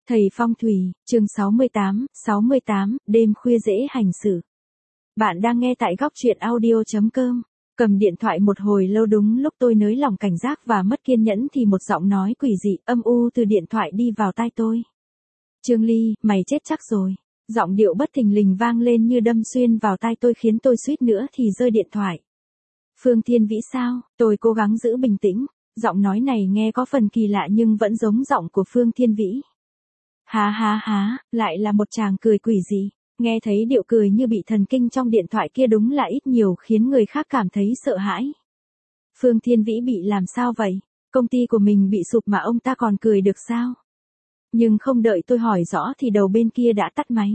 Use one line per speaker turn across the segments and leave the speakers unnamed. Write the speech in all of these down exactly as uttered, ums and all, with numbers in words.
Thầy Phong thủy, chương sáu mươi tám, sáu mươi tám, đêm khuya dễ hành xử. Bạn đang nghe tại góc truyện audio chấm com. Cầm điện thoại một hồi lâu, đúng lúc tôi nới lỏng cảnh giác và mất kiên nhẫn thì một giọng nói quỷ dị âm u từ điện thoại đi vào tai tôi. Trương Ly, mày chết chắc rồi. Giọng điệu bất thình lình vang lên như đâm xuyên vào tai tôi khiến tôi suýt nữa thì rơi điện thoại. Phương Thiên Vĩ sao? Tôi cố gắng giữ bình tĩnh. Giọng nói này nghe có phần kỳ lạ nhưng vẫn giống giọng của Phương Thiên Vĩ. Há há há, lại là một chàng cười quỷ dị. Nghe thấy điệu cười như bị thần kinh trong điện thoại kia đúng là ít nhiều khiến người khác cảm thấy sợ hãi. Phương Thiên Vĩ bị làm sao vậy? Công ty của mình bị sụp mà ông ta còn cười được sao? Nhưng không đợi tôi hỏi rõ thì đầu bên kia đã tắt máy.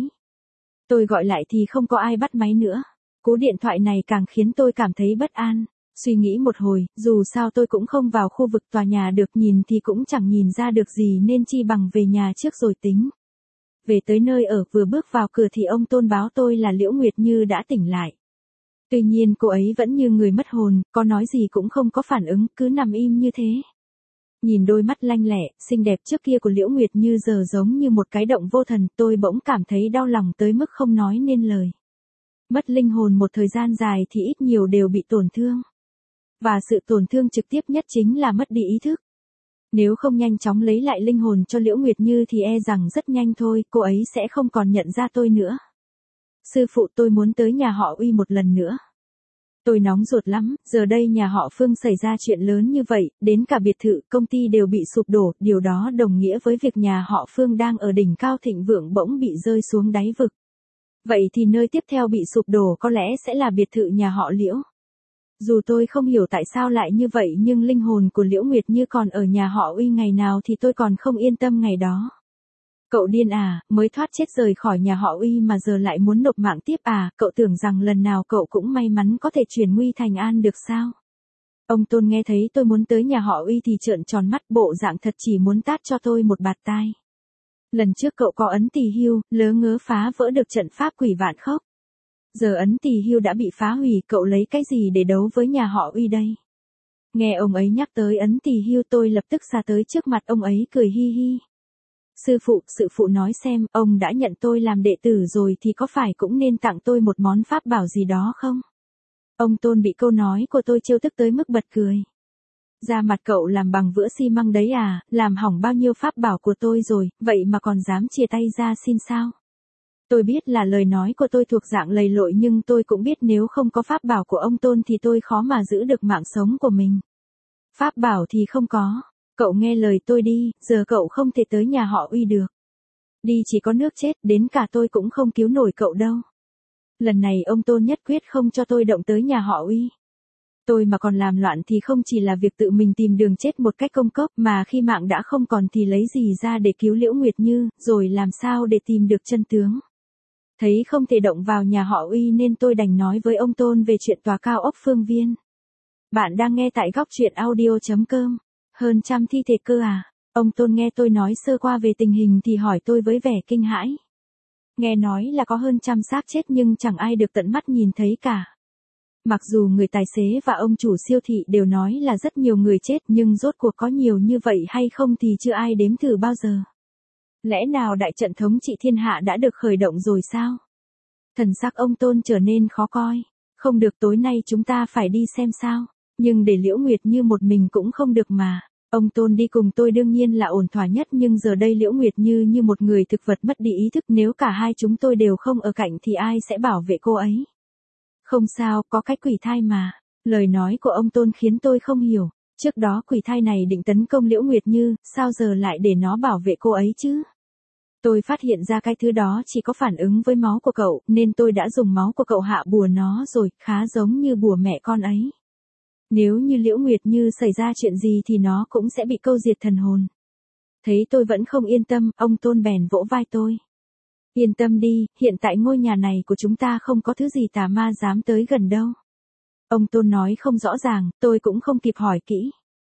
Tôi gọi lại thì không có ai bắt máy nữa. Cú điện thoại này càng khiến tôi cảm thấy bất an. Suy nghĩ một hồi, dù sao tôi cũng không vào khu vực tòa nhà được, nhìn thì cũng chẳng nhìn ra được gì nên chi bằng về nhà trước rồi tính. Về tới nơi ở, vừa bước vào cửa thì ông Tôn báo tôi là Liễu Nguyệt Như đã tỉnh lại. Tuy nhiên cô ấy vẫn như người mất hồn, có nói gì cũng không có phản ứng, cứ nằm im như thế. Nhìn đôi mắt lanh lẹ, xinh đẹp trước kia của Liễu Nguyệt Như giờ giống như một cái động vô thần, tôi bỗng cảm thấy đau lòng tới mức không nói nên lời. Mất linh hồn một thời gian dài thì ít nhiều đều bị tổn thương. Và sự tổn thương trực tiếp nhất chính là mất đi ý thức. Nếu không nhanh chóng lấy lại linh hồn cho Liễu Nguyệt Như thì e rằng rất nhanh thôi, cô ấy sẽ không còn nhận ra tôi nữa. Sư phụ, tôi muốn tới nhà họ Uy một lần nữa. Tôi nóng ruột lắm, giờ đây nhà họ Phương xảy ra chuyện lớn như vậy, đến cả biệt thự, công ty đều bị sụp đổ, điều đó đồng nghĩa với việc nhà họ Phương đang ở đỉnh cao thịnh vượng bỗng bị rơi xuống đáy vực. Vậy thì nơi tiếp theo bị sụp đổ có lẽ sẽ là biệt thự nhà họ Liễu. Dù tôi không hiểu tại sao lại như vậy nhưng linh hồn của Liễu Nguyệt Như còn ở nhà họ Uy ngày nào thì tôi còn không yên tâm ngày đó. Cậu điên à, mới thoát chết rời khỏi nhà họ Uy mà giờ lại muốn nộp mạng tiếp à, cậu tưởng rằng lần nào cậu cũng may mắn có thể chuyển nguy thành an được sao? Ông Tôn nghe thấy tôi muốn tới nhà họ Uy thì trợn tròn mắt, bộ dạng thật chỉ muốn tát cho tôi một bạt tai. Lần trước cậu có ấn tỳ hưu, lớ ngớ phá vỡ được trận pháp quỷ vạn khốc. Giờ ấn tỳ hưu đã bị phá hủy, cậu lấy cái gì để đấu với nhà họ Uy đây? Nghe ông ấy nhắc tới ấn tỳ hưu tôi lập tức ra tới trước mặt ông ấy cười hi hi. Sư phụ, sư phụ nói xem, ông đã nhận tôi làm đệ tử rồi thì có phải cũng nên tặng tôi một món pháp bảo gì đó không? Ông Tôn bị câu nói của tôi trêu tức tới mức bật cười. Da mặt cậu làm bằng vữa xi măng đấy à, làm hỏng bao nhiêu pháp bảo của tôi rồi, vậy mà còn dám chia tay ra xin sao? Tôi biết là lời nói của tôi thuộc dạng lầy lội nhưng tôi cũng biết nếu không có pháp bảo của ông Tôn thì tôi khó mà giữ được mạng sống của mình. Pháp bảo thì không có. Cậu nghe lời tôi đi, giờ cậu không thể tới nhà họ Uy được. Đi chỉ có nước chết, đến cả tôi cũng không cứu nổi cậu đâu. Lần này ông Tôn nhất quyết không cho tôi động tới nhà họ Uy. Tôi mà còn làm loạn thì không chỉ là việc tự mình tìm đường chết một cách công cốc mà khi mạng đã không còn thì lấy gì ra để cứu Liễu Nguyệt Như, rồi làm sao để tìm được chân tướng. Thấy không thể động vào nhà họ Uy nên tôi đành nói với ông Tôn về chuyện tòa cao ốc Phương Viên. Bạn đang nghe tại góc truyện audio chấm com. Hơn trăm thi thể cơ à? Ông Tôn nghe tôi nói sơ qua về tình hình thì hỏi tôi với vẻ kinh hãi. Nghe nói là có hơn trăm xác chết nhưng chẳng ai được tận mắt nhìn thấy cả. Mặc dù người tài xế và ông chủ siêu thị đều nói là rất nhiều người chết nhưng rốt cuộc có nhiều như vậy hay không thì chưa ai đếm thử bao giờ. Lẽ nào đại trận thống trị thiên hạ đã được khởi động rồi sao? Thần sắc ông Tôn trở nên khó coi. Không được, tối nay chúng ta phải đi xem sao. Nhưng để Liễu Nguyệt Như một mình cũng không được mà. Ông Tôn đi cùng tôi đương nhiên là ổn thỏa nhất nhưng giờ đây Liễu Nguyệt Như như một người thực vật mất đi ý thức, nếu cả hai chúng tôi đều không ở cạnh thì ai sẽ bảo vệ cô ấy? Không sao, có cái quỷ thai mà. Lời nói của ông Tôn khiến tôi không hiểu. Trước đó quỷ thai này định tấn công Liễu Nguyệt Như, sao giờ lại để nó bảo vệ cô ấy chứ? Tôi phát hiện ra cái thứ đó chỉ có phản ứng với máu của cậu, nên tôi đã dùng máu của cậu hạ bùa nó rồi, khá giống như bùa mẹ con ấy. Nếu như Liễu Nguyệt Như xảy ra chuyện gì thì nó cũng sẽ bị câu diệt thần hồn. Thấy tôi vẫn không yên tâm, ông Tôn bèn vỗ vai tôi. Yên tâm đi, hiện tại ngôi nhà này của chúng ta không có thứ gì tà ma dám tới gần đâu. Ông Tôn nói không rõ ràng, tôi cũng không kịp hỏi kỹ.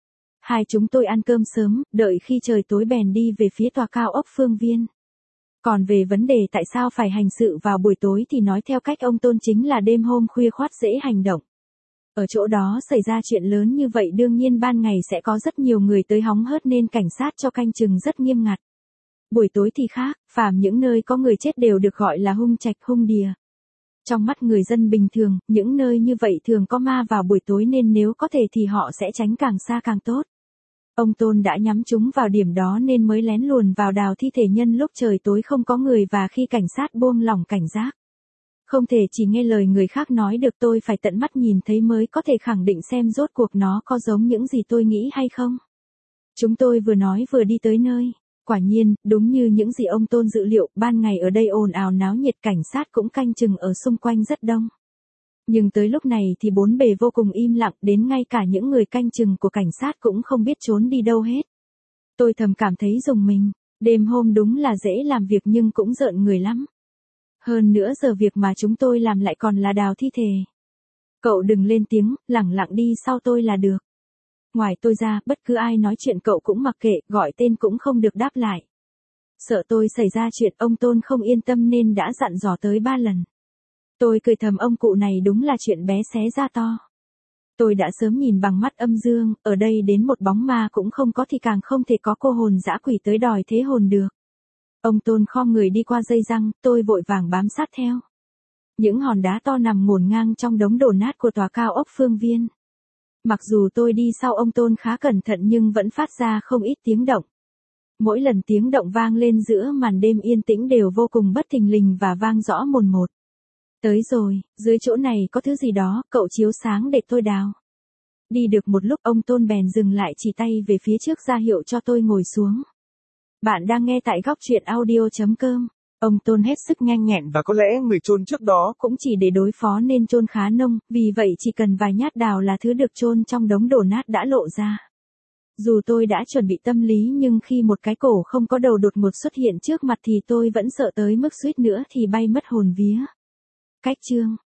Hai chúng tôi ăn cơm sớm, đợi khi trời tối bèn đi về phía tòa cao ốc Phương Viên. Còn về vấn đề tại sao phải hành sự vào buổi tối thì nói theo cách ông Tôn chính là đêm hôm khuya khoắt dễ hành động. Ở chỗ đó xảy ra chuyện lớn như vậy đương nhiên ban ngày sẽ có rất nhiều người tới hóng hớt nên cảnh sát cho canh chừng rất nghiêm ngặt. Buổi tối thì khác, phàm những nơi có người chết đều được gọi là hung trạch hung đìa. Trong mắt người dân bình thường, những nơi như vậy thường có ma vào buổi tối nên nếu có thể thì họ sẽ tránh càng xa càng tốt. Ông Tôn đã nhắm chúng vào điểm đó nên mới lén luồn vào đào thi thể nhân lúc trời tối không có người và khi cảnh sát buông lỏng cảnh giác. Không thể chỉ nghe lời người khác nói được, tôi phải tận mắt nhìn thấy mới có thể khẳng định xem rốt cuộc nó có giống những gì tôi nghĩ hay không. Chúng tôi vừa nói vừa đi tới nơi. Quả nhiên, đúng như những gì ông Tôn dự liệu, ban ngày ở đây ồn ào náo nhiệt, cảnh sát cũng canh chừng ở xung quanh rất đông. Nhưng tới lúc này thì bốn bề vô cùng im lặng, đến ngay cả những người canh chừng của cảnh sát cũng không biết trốn đi đâu hết. Tôi thầm cảm thấy rùng mình, đêm hôm đúng là dễ làm việc nhưng cũng rợn người lắm. Hơn nữa giờ việc mà chúng tôi làm lại còn là đào thi thể. Cậu đừng lên tiếng, lẳng lặng đi sau tôi là được. Ngoài tôi ra, bất cứ ai nói chuyện cậu cũng mặc kệ, gọi tên cũng không được đáp lại. Sợ tôi xảy ra chuyện, ông Tôn không yên tâm nên đã dặn dò tới ba lần. Tôi cười thầm, ông cụ này đúng là chuyện bé xé ra to. Tôi đã sớm nhìn bằng mắt âm dương, ở đây đến một bóng ma cũng không có thì càng không thể có cô hồn dã quỷ tới đòi thế hồn được. Ông Tôn khom người đi qua dây răng, tôi vội vàng bám sát theo. Những hòn đá to nằm ngổn ngang trong đống đổ nát của tòa cao ốc Phương Viên. Mặc dù tôi đi sau ông Tôn khá cẩn thận nhưng vẫn phát ra không ít tiếng động. Mỗi lần tiếng động vang lên giữa màn đêm yên tĩnh đều vô cùng bất thình lình và vang rõ mồn một. Tới rồi, dưới chỗ này có thứ gì đó, cậu chiếu sáng để tôi đào. Đi được một lúc ông Tôn bèn dừng lại chỉ tay về phía trước ra hiệu cho tôi ngồi xuống. Bạn đang nghe tại góc truyện audio chấm com. Ông Tôn hết sức nhanh nhẹn và có lẽ người chôn trước đó cũng chỉ để đối phó nên chôn khá nông, vì vậy chỉ cần vài nhát đào là thứ được chôn trong đống đổ nát đã lộ ra. Dù tôi đã chuẩn bị tâm lý nhưng khi một cái cổ không có đầu đột ngột xuất hiện trước mặt thì tôi vẫn sợ tới mức suýt nữa thì bay mất hồn vía. Cách chương